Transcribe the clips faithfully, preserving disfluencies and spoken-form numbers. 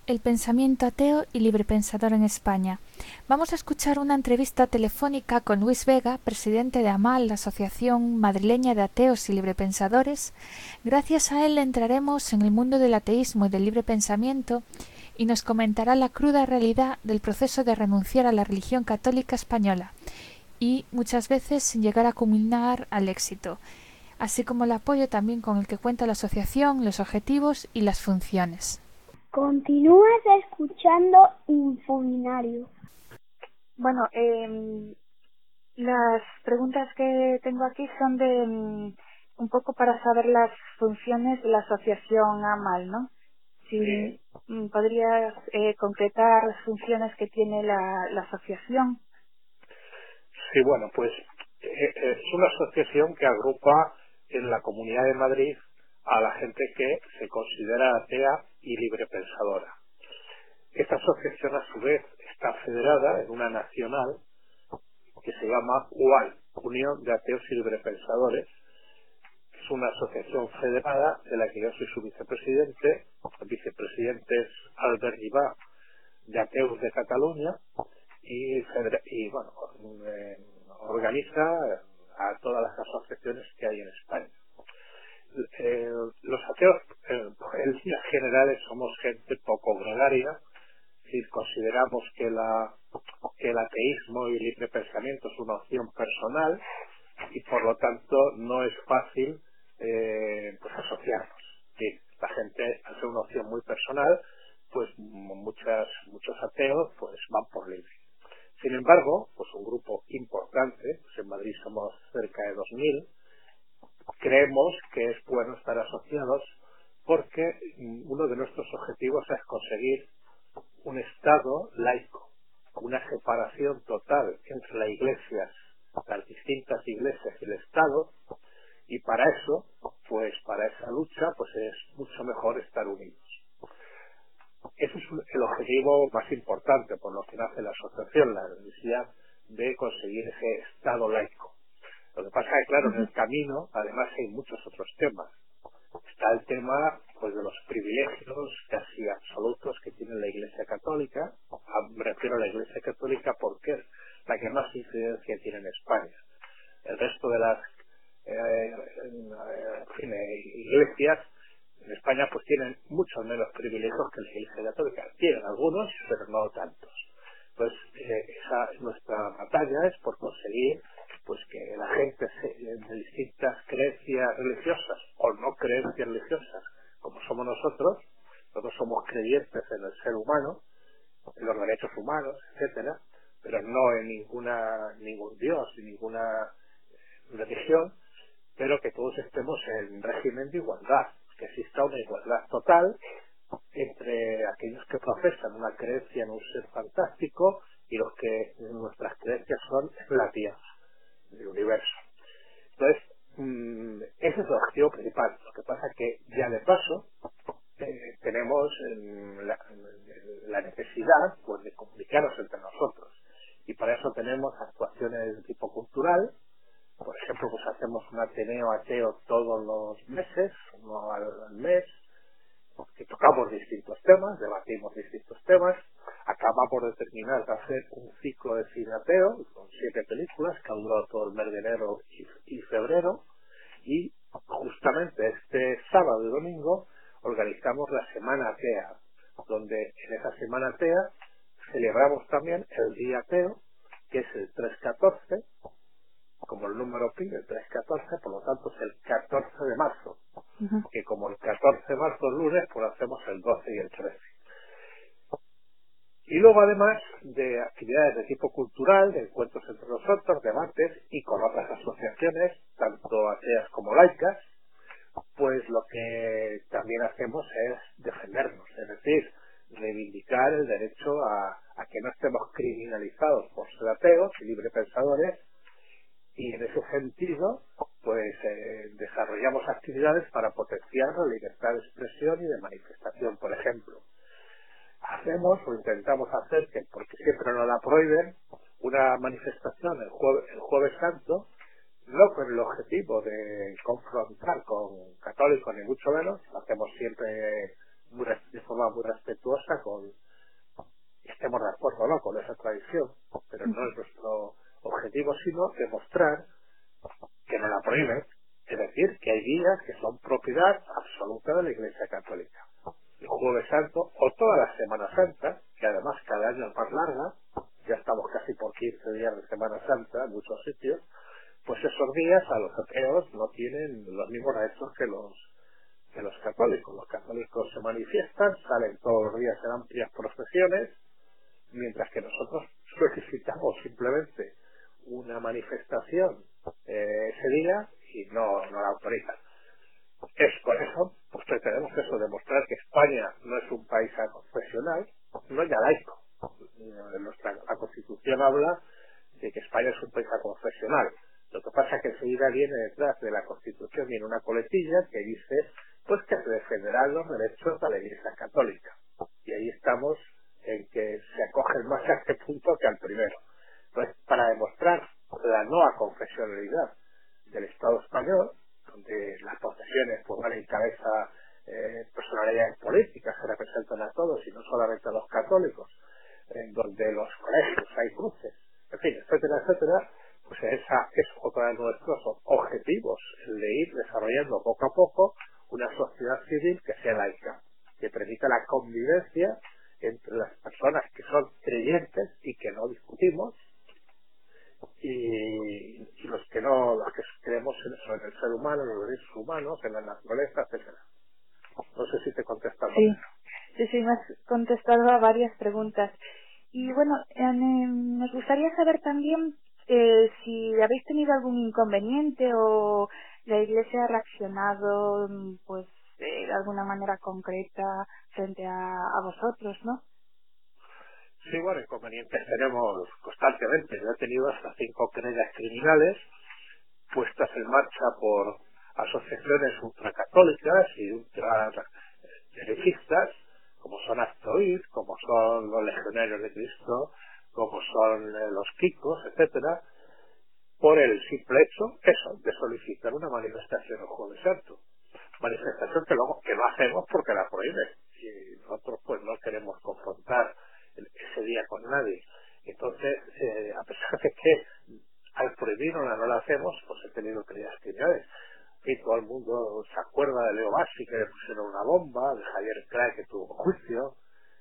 El pensamiento ateo y librepensador en España. Vamos a escuchar una entrevista telefónica con Luis Vega, presidente de AMAL, la Asociación Madrileña de Ateos y Librepensadores. Gracias a él entraremos en el mundo del ateísmo y del libre pensamiento y nos comentará la cruda realidad del proceso de renunciar a la religión católica española y muchas veces sin llegar a culminar al éxito, así como el apoyo también con el que cuenta la asociación, los objetivos y las funciones. Continúas escuchando Infominario. Bueno, eh, las preguntas que tengo aquí son de um, un poco para saber las funciones de la asociación AMAL, ¿no? Si Sí. um, podrías eh, concretar las funciones que tiene la, la asociación. Sí, bueno, pues eh, es una asociación que agrupa en la Comunidad de Madrid a la gente que se considera atea y librepensadora. Esta asociación, a su vez, está federada en una nacional que se llama U A L, Unión de Ateos y Librepensadores. Es una asociación federada de la que yo soy su vicepresidente. El vicepresidente es Albert Ribá, de Ateus de Cataluña, y, federa- y bueno, eh, organiza a todas las asociaciones que hay en España. Eh, los ateos, eh, en líneas generales, somos gente poco gregaria. Si consideramos que, la, que el ateísmo y el libre pensamiento es una opción personal y por lo tanto no es fácil eh, pues asociarnos. Sí, la gente hace una opción muy personal, pues muchas, muchos ateos pues van por libre. Sin embargo, pues un grupo importante, pues en Madrid somos cerca de dos mil, creemos que es bueno estar asociados porque uno de nuestros objetivos es conseguir un Estado laico, una separación total entre las iglesias, las distintas iglesias y el Estado, y para eso, pues para esa lucha, pues es mucho mejor estar unidos. Ese es el objetivo más importante por lo que nace la asociación, la necesidad de conseguir ese Estado laico. Lo que pasa es que, claro, en el camino, además, hay muchos otros temas. Está el tema pues de los privilegios casi absolutos que tiene la Iglesia Católica. Me refiero a la Iglesia Católica porque es la que más incidencia tiene en España. El resto de las eh, en fin, eh, iglesias en España pues tienen muchos menos privilegios que la Iglesia Católica. Tienen algunos, pero no tantos. Pues eh, esa es nuestra batalla, es por conseguir pues que la gente se, de distintas creencias religiosas o no creencias religiosas, como somos nosotros, nosotros somos creyentes en el ser humano, en los derechos humanos, etcétera, pero no en ninguna ningún dios ni ninguna religión, pero que todos estemos en régimen de igualdad, que exista una igualdad total entre aquellos que profesan una creencia en un ser fantástico y los que nuestras creencias son en la tierra, del universo. Entonces, mmm, ese es el objetivo principal. Lo que pasa es que ya de paso eh, tenemos eh, la, la necesidad pues, de comunicarnos entre nosotros, y para eso tenemos actuaciones de tipo cultural. Por ejemplo, pues hacemos un Ateneo ateo todos los meses, uno al, al mes, que tocamos distintos temas, debatimos distintos temas. Acabamos de terminar de hacer un ciclo de cine ateo con siete películas que ha durado todo el mes de enero y, y febrero, y justamente este sábado y domingo organizamos la Semana Atea, donde en esa Semana Atea celebramos también el Día Ateo, que es el tres catorce, como el número pi, el tres catorce, por lo tanto es el catorce de marzo, uh-huh. que como el catorce de marzo es lunes, pues hacemos el doce y el trece. Y luego, además de actividades de tipo cultural, de encuentros entre nosotros, debates y con otras asociaciones, tanto ateas como laicas, pues lo que también hacemos es defendernos, es decir, reivindicar el derecho a, a que no estemos criminalizados por ser ateos y librepensadores, y en ese sentido, pues eh, desarrollamos actividades para potenciar la libertad de expresión y de manifestación, por ejemplo. Hacemos o intentamos hacer, que porque siempre nos la prohíben, una manifestación el, jueves, el jueves santo, no con el objetivo de confrontar con católicos ni mucho menos, lo hacemos siempre muy, de forma muy respetuosa con estemos de acuerdo, ¿no?, con esa tradición, pero no es nuestro objetivo, sino demostrar que no la prohíben, es decir, que hay días que son propiedad absoluta de la Iglesia Católica. El Jueves Santo o toda la Semana Santa, que además cada año es más larga, ya estamos casi por quince días de Semana Santa en muchos sitios, pues esos días a los ateos no tienen los mismos derechos que los que los católicos. Los católicos se manifiestan, salen todos los días en amplias procesiones, mientras que nosotros solicitamos simplemente una manifestación eh, ese día y no, no la autorizan. Es por eso, pues pretendemos eso, demostrar que España no es un país aconfesional, no ya laico. Nuestra, la Constitución habla de que España es un país aconfesional. Lo que pasa es que enseguida viene detrás de la Constitución, viene una coletilla que dice pues que se defenderán los derechos de la Iglesia Católica. Y ahí estamos en que se acogen más a este punto que al primero. Entonces, para demostrar la no aconfesionalidad del Estado español, donde las procesiones pues van en cabeza eh, personalidades políticas que representan a todos y no solamente a los católicos, en donde los colegios hay cruces, en fin, etcétera, etcétera, pues esa es otro de nuestros objetivos, el de ir desarrollando poco a poco una sociedad civil que sea laica, que permita la convivencia entre las personas que son creyentes y que no discutimos, y, y los que no, los que creemos en eso, en el ser humano, en los derechos humanos, en la naturaleza, etcétera. No sé si te contestas. Sí, sí, sí, me has contestado a varias preguntas. Y bueno, eh, nos gustaría saber también eh, si habéis tenido algún inconveniente o la Iglesia ha reaccionado pues eh, de alguna manera concreta frente a, a vosotros, ¿no? Sí, bueno, inconvenientes tenemos constantemente. Yo he tenido hasta cinco querellas criminales puestas en marcha por asociaciones ultracatólicas y ultraderechistas, como son Actoid, como son los Legionarios de Cristo, como son eh, los Kikos, etcétera, por el simple hecho, eso, de solicitar una manifestación el Jueves Santo. Manifestación que luego que no hacemos porque la prohíben. Y nosotros pues no queremos confrontar ese día con nadie. Entonces, eh, a pesar de que al prohibirla no la hacemos, pues he tenido queridas criminales. Y todo el mundo se acuerda de Leo Bassi, que le pusieron una bomba, de Javier Crae, que tuvo juicio,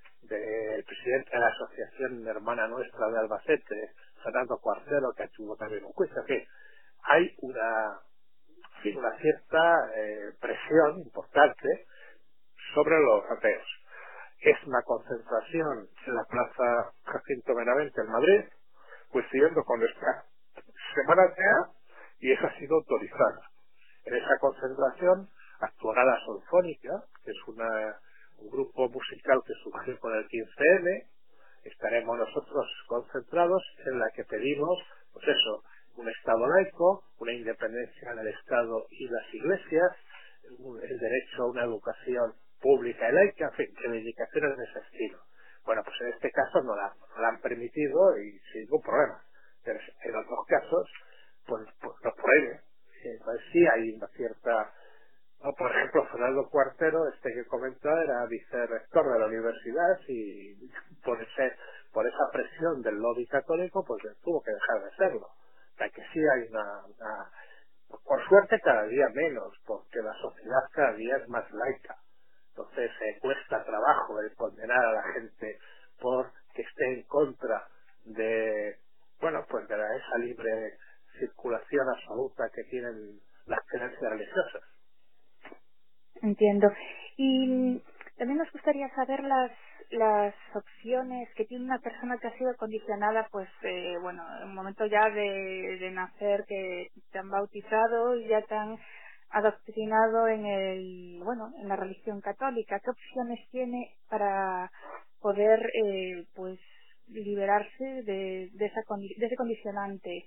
del presidente de la Asociación Hermana Nuestra de Albacete, Fernando Cuarcero, que tuvo también un juicio. Que hay una, en fin, una cierta eh, presión importante sobre los ateos. Es una concentración en la Plaza Jacinto Benavente en Madrid, coincidiendo con nuestra Semana Atea, y esa ha sido autorizada. En esa concentración actuará la Solfónica, que es una, un grupo musical que surgió con el quince eme. Estaremos nosotros concentrados en la que pedimos, pues eso, un Estado laico, una independencia del Estado y las iglesias, el derecho a una educación pública y laica, en fin, reivindicaciones de ese estilo. Bueno, pues en este caso no la, no la han permitido y sin ningún problema. Pero en otros casos, pues, pues los prohíben. Entonces sí hay una cierta... ¿no? Por ejemplo, Fernando Cuartero, este que comentaba, era vicerrector de la universidad y por ese por esa presión del lobby católico, pues tuvo que dejar de serlo. O sea que sí hay una... una por suerte cada día menos, porque la sociedad cada día es más laica. Entonces eh, cuesta trabajo el condenar a la gente por que esté en contra de, bueno, pues de la, esa libre circulación absoluta que tienen las creencias religiosas. Entiendo. Y también nos gustaría saber las las opciones que tiene una persona que ha sido condicionada, pues, eh, bueno, en un momento ya de, de nacer, que te han bautizado y ya te han adoctrinado en el, bueno, en la religión católica. ¿Qué opciones tiene para poder, eh, pues, liberarse de, de, esa, de ese condicionante?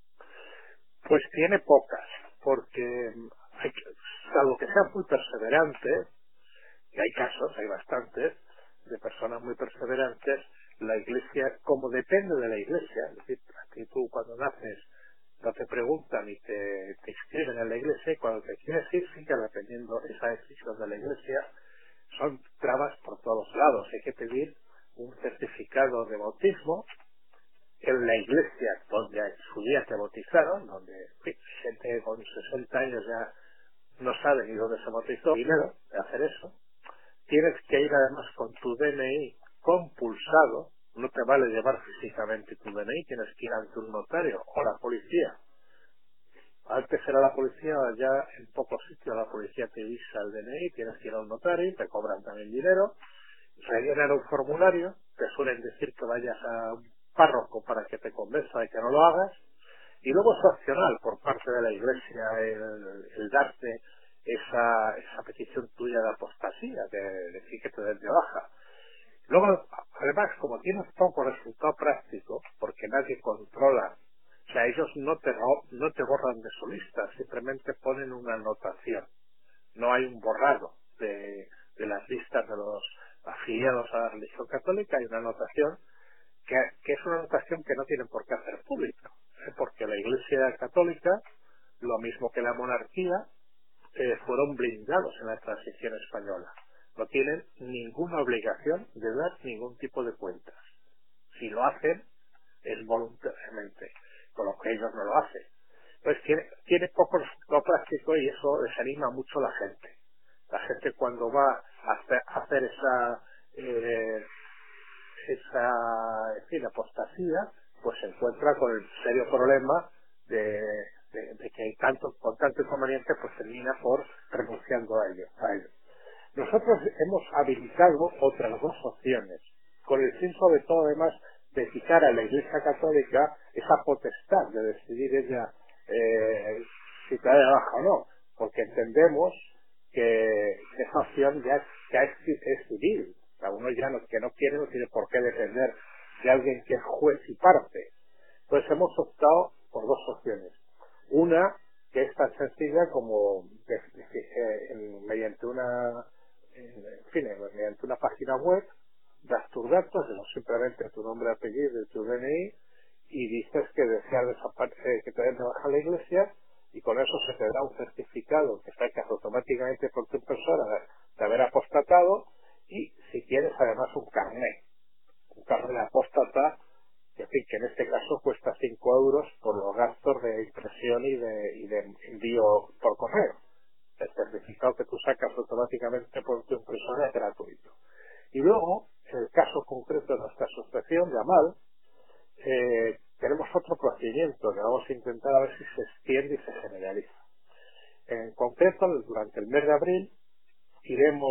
Pues tiene pocas, porque hay que, salvo que sean muy perseverantes, y hay casos, hay bastantes, de personas muy perseverantes, la Iglesia, como depende de la Iglesia, es decir, que tú cuando naces no te preguntan y te, te inscriben en la Iglesia, y cuando te quieres ir, sigue dependiendo esa decisión de la Iglesia, son trabas por todos lados. Hay que pedir un certificado de bautismo en la iglesia donde en su día te bautizaron, donde en fin, gente con sesenta años ya no sabe ni dónde se bautizó, dinero de hacer eso. Tienes que ir además con tu D N I compulsado, no te vale llevar físicamente tu D N I, tienes que ir ante un notario o la policía. Antes era la policía, ya en pocos sitios la policía te visa el D N I, tienes que ir a un notario, te cobran también dinero, rellenar un formulario, te suelen decir que vayas a un párroco para que te convenza de que no lo hagas, y luego es opcional por parte de la iglesia el, el darte esa, esa petición tuya de apostasía, de decir que te den de baja. Luego, además, como tienes poco resultado práctico, porque nadie controla, o sea, ellos no te, no te borran de su lista, simplemente ponen una anotación. No hay un borrado de, de las listas de los afiliados a la religión católica, hay una anotación que, que es una anotación que no tienen por qué hacer pública, ¿eh? Porque la Iglesia Católica, lo mismo que la monarquía, eh, fueron blindados en la transición española. No tienen ninguna obligación de dar ningún tipo de cuentas. Si lo hacen, es voluntariamente, con lo que ellos no lo hacen. Pues tiene, tiene poco resultado práctico y eso desanima mucho a la gente. La gente cuando va a hacer, a hacer esa, eh, esa, en fin, apostasía, pues se encuentra con el serio problema de, de, de que hay tanto, con tanto inconveniente, pues termina por renunciando a ello, a ello. Nosotros hemos habilitado otras dos opciones, con el fin sobre todo además de quitar a la Iglesia Católica esa potestad de decidir ella eh, si te da de baja o no, porque entendemos que esa opción ya, ya es, es civil. O sea, uno ya no, que no quiere no tiene por qué depender de alguien que es juez y parte. Entonces hemos optado por dos opciones. Una que es tan sencilla como de, de, de, en, mediante una en, en fin, mediante una página web das tus datos, simplemente tu nombre, apellido y tu D N I, y dices que deseas desaparecer, que te den de baja la iglesia, y con eso se te da un certificado que sacas automáticamente por tu impresora de, de haber apostatado, y si quieres además un carnet, un carnet de apóstata, que, en fin, que en este caso cuesta cinco euros por los gastos de impresión y de, y de envío por correo. El certificado que tú sacas automáticamente por tu impresora es gratuito. Y luego, en el caso concreto de nuestra asociación de AMAL, eh, tenemos otro procedimiento que vamos a intentar a ver si se extiende y se generaliza. En concreto, durante el mes de abril, iremos,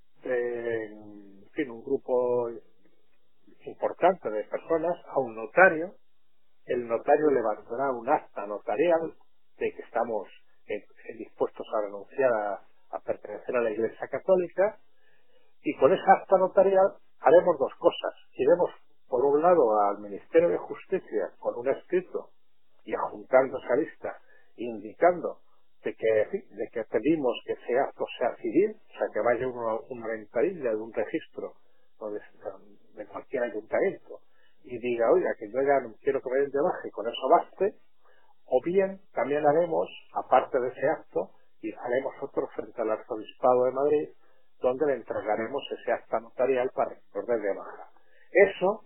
eh, en fin, un grupo importante de personas a un notario. El notario levantará un acta notarial de que estamos eh, dispuestos a renunciar a, a pertenecer a la Iglesia Católica, y con esa acta notarial haremos dos cosas. Iremos, por un lado, al Ministerio de Justicia con un escrito y adjuntando esa lista, indicando de que, de que pedimos que ese acto sea civil, o sea, que vaya una, una ventanilla de un registro o de, de cualquier ayuntamiento y diga, oiga, que yo ya no quiero que me den de baja y con eso baste. O bien también haremos, aparte de ese acto, y haremos otro frente al Arzobispado de Madrid, donde le entregaremos ese acta notarial para que nos den de baja. Eso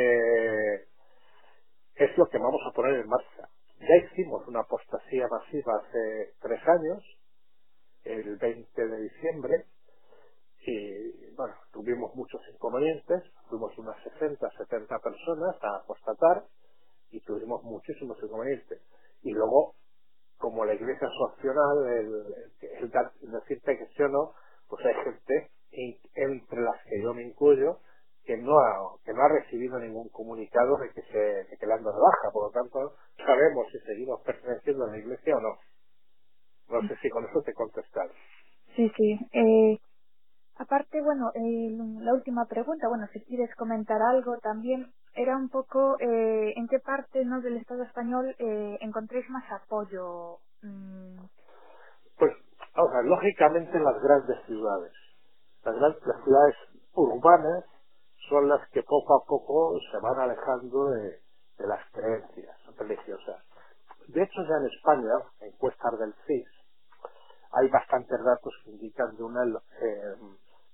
eh, es lo que vamos a poner en marcha. Ya hicimos una apostasía masiva hace tres años, el veinte de diciembre, y bueno, tuvimos muchos inconvenientes, fuimos unas sesenta, setenta personas a apostatar y tuvimos muchísimos inconvenientes. Y luego, como la iglesia es opcional, el, el, el decirte que sí o no, pues hay gente, entre las que yo me incluyo, que no ha, que no ha recibido ningún comunicado de que se de que le han dado de baja. Por lo tanto, sabemos si seguimos perteneciendo a la iglesia o no. No sé si con eso te he contestado. Sí, sí. Eh, aparte, bueno, eh, la última pregunta, bueno, si quieres comentar algo también, era un poco eh, en qué parte, ¿no?, del Estado español eh, encontréis más apoyo. Mm. Pues, ahora, lógicamente en las grandes ciudades. Las grandes las ciudades urbanas son las que poco a poco se van alejando de, de las creencias religiosas. De hecho, ya en España, encuestas del C I S, hay bastantes datos que indican de una, eh,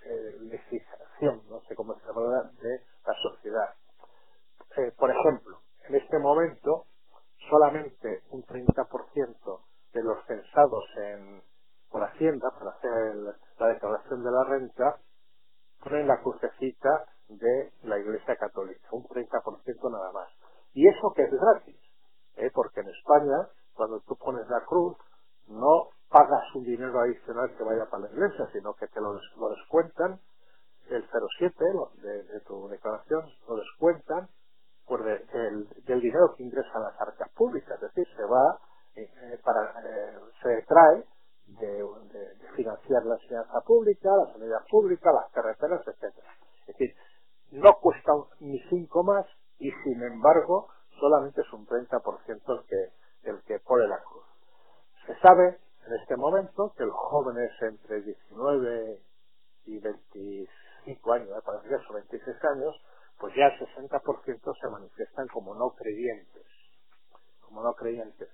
eh, legislación, no sé cómo se llama, de la sociedad. Eh, por ejemplo, en este momento solamente un treinta por ciento de los censados en, por Hacienda para hacer el, la declaración de la renta ponen la crucecita de la Iglesia Católica, un treinta por ciento nada más. Y eso que es gratis, ¿eh? Porque en España, cuando tú pones la cruz, no pagas un dinero adicional que vaya para la Iglesia, sino que te lo, des- lo descuentan, el cero siete lo- de, de tu declaración, lo descuentan pues de, del, del dinero que ingresa a las arcas públicas, es decir, se va, eh, para eh, se trae de, de, de financiar la enseñanza pública, la sanidad pública, las carreteras, etcétera. Es decir, no cuesta un- ni cinco más y sin embargo solamente es un treinta por ciento el que, el que pone la cruz. Se sabe en este momento que los jóvenes entre diecinueve y veinticinco años, me parece que son veintiséis años, pues ya el sesenta por ciento se manifiestan como no creyentes, como no creyentes.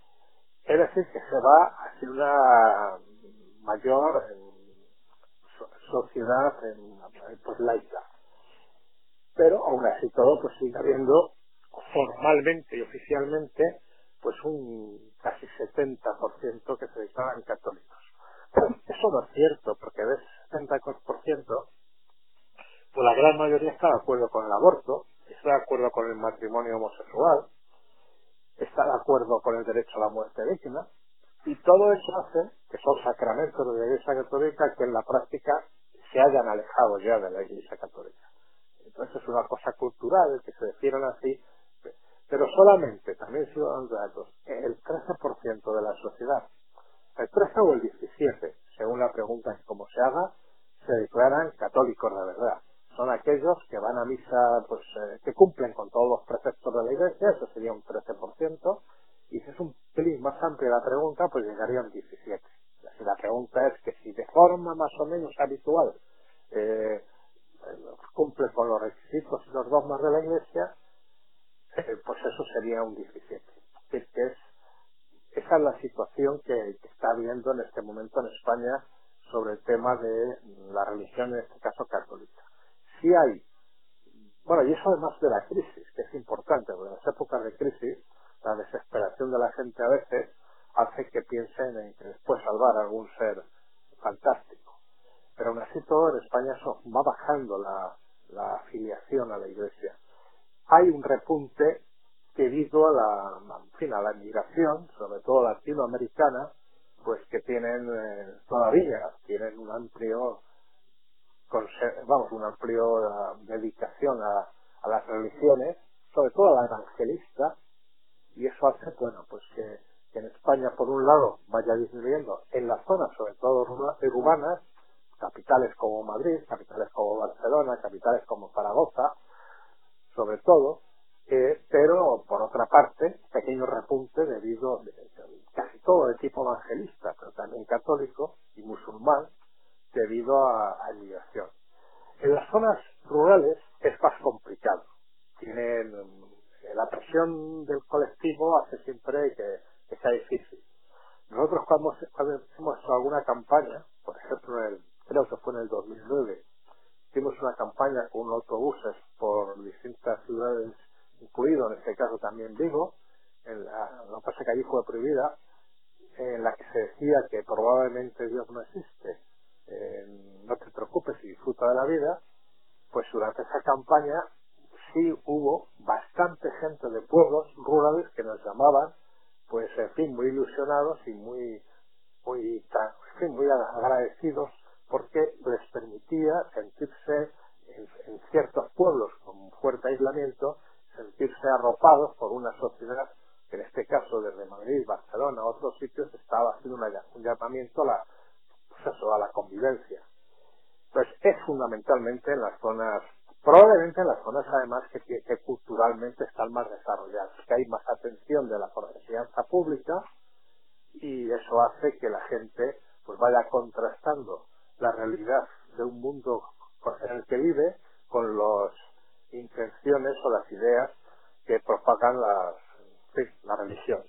Es decir, que se va hacia una mayor eh, so- sociedad en, pues laica. Pero aún así todo, pues sigue habiendo formalmente y oficialmente pues un casi setenta por ciento que se declaran católicos. Pero eso no es cierto, porque de ese setenta por ciento pues la gran mayoría está de acuerdo con el aborto, está de acuerdo con el matrimonio homosexual, está de acuerdo con el derecho a la muerte digna, y todo eso hace que son sacramentos de la Iglesia Católica que en la práctica se hayan alejado ya de la Iglesia Católica. Entonces es una cosa cultural que se definen así, pero solamente, también sigo dando datos, el trece por ciento de la sociedad, el trece o el diecisiete, según la pregunta que como se haga, se declaran católicos de verdad. Son aquellos que van a misa, pues eh, que cumplen con todos los preceptos de la Iglesia, eso sería un trece por ciento, y si es un pelín más amplia la pregunta, pues llegaría a un diecisiete por ciento. Si la pregunta es que si de forma más o menos habitual eh, cumple con los requisitos y los dogmas de la Iglesia, eh, pues eso sería un diecisiete por ciento. Es decir, que es, esa es la situación que, que está habiendo en este momento en España sobre el tema de la religión, en este caso católica. Sí hay, bueno, y eso además de la crisis, que es importante, porque en las épocas de crisis, la desesperación de la gente a veces hace que piensen en que les puede salvar a algún ser fantástico. Pero aún así todo en España eso va bajando la, la afiliación a la Iglesia. Hay un repunte debido a la, en fin, a la inmigración, sobre todo latinoamericana, pues que tienen eh, todavía, tienen un amplio vamos, una amplia uh, dedicación a, a las religiones, sobre todo a la evangelista, y eso hace, bueno, pues que, que en España, por un lado, vaya disminuyendo en las zonas, sobre todo urbanas, capitales como Madrid, capitales como Barcelona, capitales como Zaragoza, sobre todo, eh, pero por otra parte, pequeño repunte debido, de, de, casi todo de tipo evangelista, pero también católico y musulmán, debido a, a inmigración. En las zonas rurales es más complicado. Tienen eh, la presión del colectivo hace siempre que, que sea difícil. Nosotros cuando, cuando hicimos alguna campaña, por ejemplo, en el, creo que fue en el dos mil nueve, hicimos una campaña con autobuses por distintas ciudades, incluido en este caso también Vigo, en la, lo que pasa es que allí fue prohibida, en la que se decía que probablemente Dios no existe. Eh, no te preocupes y disfruta de la vida. Pues durante esa campaña sí hubo bastante gente de pueblos rurales que nos llamaban, pues en fin, muy ilusionados y muy muy, en fin, muy agradecidos porque les permitía sentirse en, en ciertos pueblos con fuerte aislamiento, sentirse arropados por una sociedad que en este caso desde Madrid, Barcelona, otros sitios estaba haciendo una, un llamamiento a la pues eso, a la convivencia. Pues es fundamentalmente en las zonas, probablemente en las zonas además que, que, que culturalmente están más desarrolladas, que hay más atención de la enseñanza pública y eso hace que la gente pues vaya contrastando la realidad de un mundo en el que vive con las intenciones o las ideas que propagan las, sí, la religión.